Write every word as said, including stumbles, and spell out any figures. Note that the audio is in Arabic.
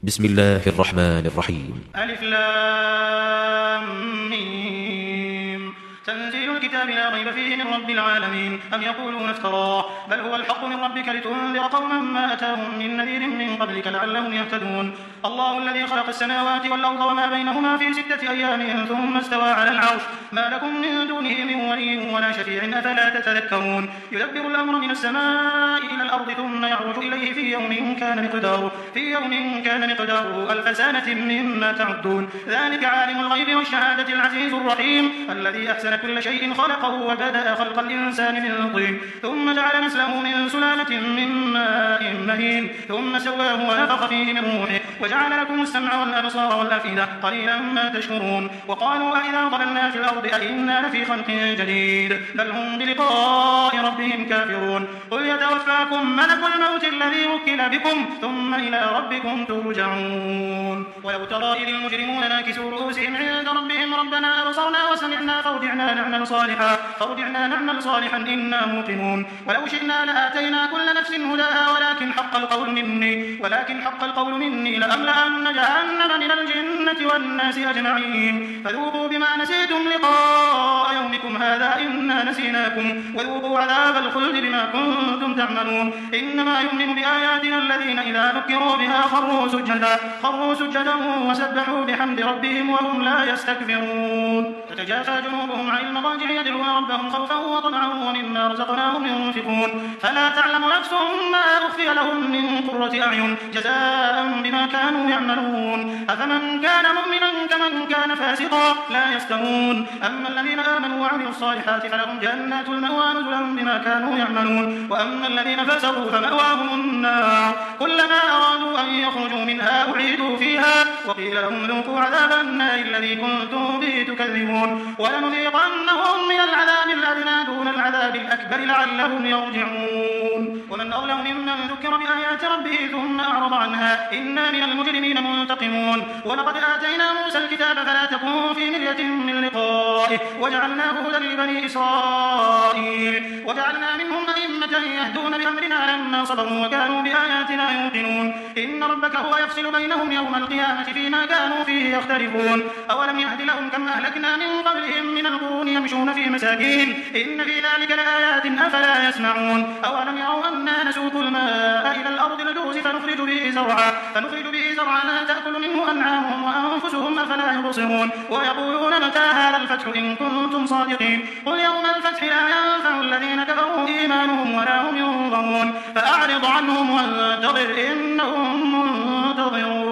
بسم الله الرحمن الرحيم. ألف لام ميم. تنزيل الكتاب لا ريب فيه من رب العالمين. أم يقولون افتراه بل هو الحق من ربك لتنذر قوما ما أتاهم من نذير من قبلك لعلهم يهتدون. الله الذي خلق السماوات والأرض وما بينهما في ستة أيام ثم استوى على العرش ما لكم من دونه من ولي ولا شفيع أفلا تتذكرون. يدبر الأمر من السماء إلى الأرض ثم يعرج إليه في يوم كان مقداره في يوم كان مقداره ألف سنة مما تعدون. ذلك عالم الغيب والشهادة العزيز الرحيم الذي أحسن كل شيء خلقه وبدأ خلق الإنسان من طين ثم جعل نسله من سلالة من ماء مهين ثم سواه ونفخ فيه من روحه وجعل لكم السمع والأبصار والأفئدة قليلا ما تشكرون. وقالوا أئذا ضللنا في الأرض أئنا لفي خلق جديد بل هم بلقاء ربهم كافرون. قل يتوفاكم ملك الموت الذي وكل بكم ثم إلى ربكم ترجعون. ولو ترى إذ المجرمون ناكسوا رؤوسهم عند ربهم ربنا أبصرنا وسمعنا فارجعنا نعمل صالحا فارجعنا نعمل صالحا إنا موقنون. ولو شئنا لآتينا كل نفس هداها ولكن حق القول مني ولكن حق القول مني لأملأن جهنم من الجنة والناس أجمعين. فذوقوا بما نسيتم لقاء يومكم هذا إنا نسيناكم وذوقوا عذاب الخلد بما كنتم تعملون. إنما يؤمن بآياتنا الذين إذا ذكروا بها خروا سجدا خروا سجدا وسبحوا بحمد ربهم وهم لا يستكبرون. تتجافى جنوبهم عن المضاجع يدعون ربهم خوفا وطمعا ومما رزقناهم ينفقون. فلا تعلم نفس ما أخفي لهم من قرة أعين جزاء بما كانوا يعملون. أفمن كان مؤمنا كمن كان فاسقا لا يستوون. أما الذين آمنوا وعملوا الصالحات فلهم جنات المأوى نزلا بما كانوا يعملون وأما الذين فسقوا فمأواهم النار كلما أرادوا أن يخرجوا منها أعيدوا فيها وقيل لهم ذوقوا عذاب النار الذي كنتم به تكذبون. ولنذيقنهم من العذاب الأدنى دون العذاب الأكبر لعلهم يرجعون. ومن أظلم ممن ذكر بآيات ربه ثم أعرض عنها إنا من المجرمين منتقمون. ولقد آتينا موسى الكتاب فلا تكن في مرية من لقائه وجعلناه هدى لبني إسرائيل وجعلنا منهم أئمة يهدون بأمرنا لما صبروا وكانوا بآياتنا يوقنون. إن ربك هو يفصل بينهم يوم القيامة فيما كانوا فيه يختلفون. أولم يهد لهم كم أهلكنا من قبلهم من القرون يمشون في مساكين إن في ذلك لآيات أفلا يسمعون. أولم يروا أنا نسوق الماء إلى الأرض الجوز فنخرج به زرعا فنخرج به زرعا تأكل منه أنعامهم وأنفسهم أفلا يبصرون. ويقولون متى هذا الفتح إن كنتم صادقين قل يوم الفتح لا ينفع الذين كفروا إيمانهم ولا هم ينظرون. فأعرض عنهم وانتظر إنهم منتظرون.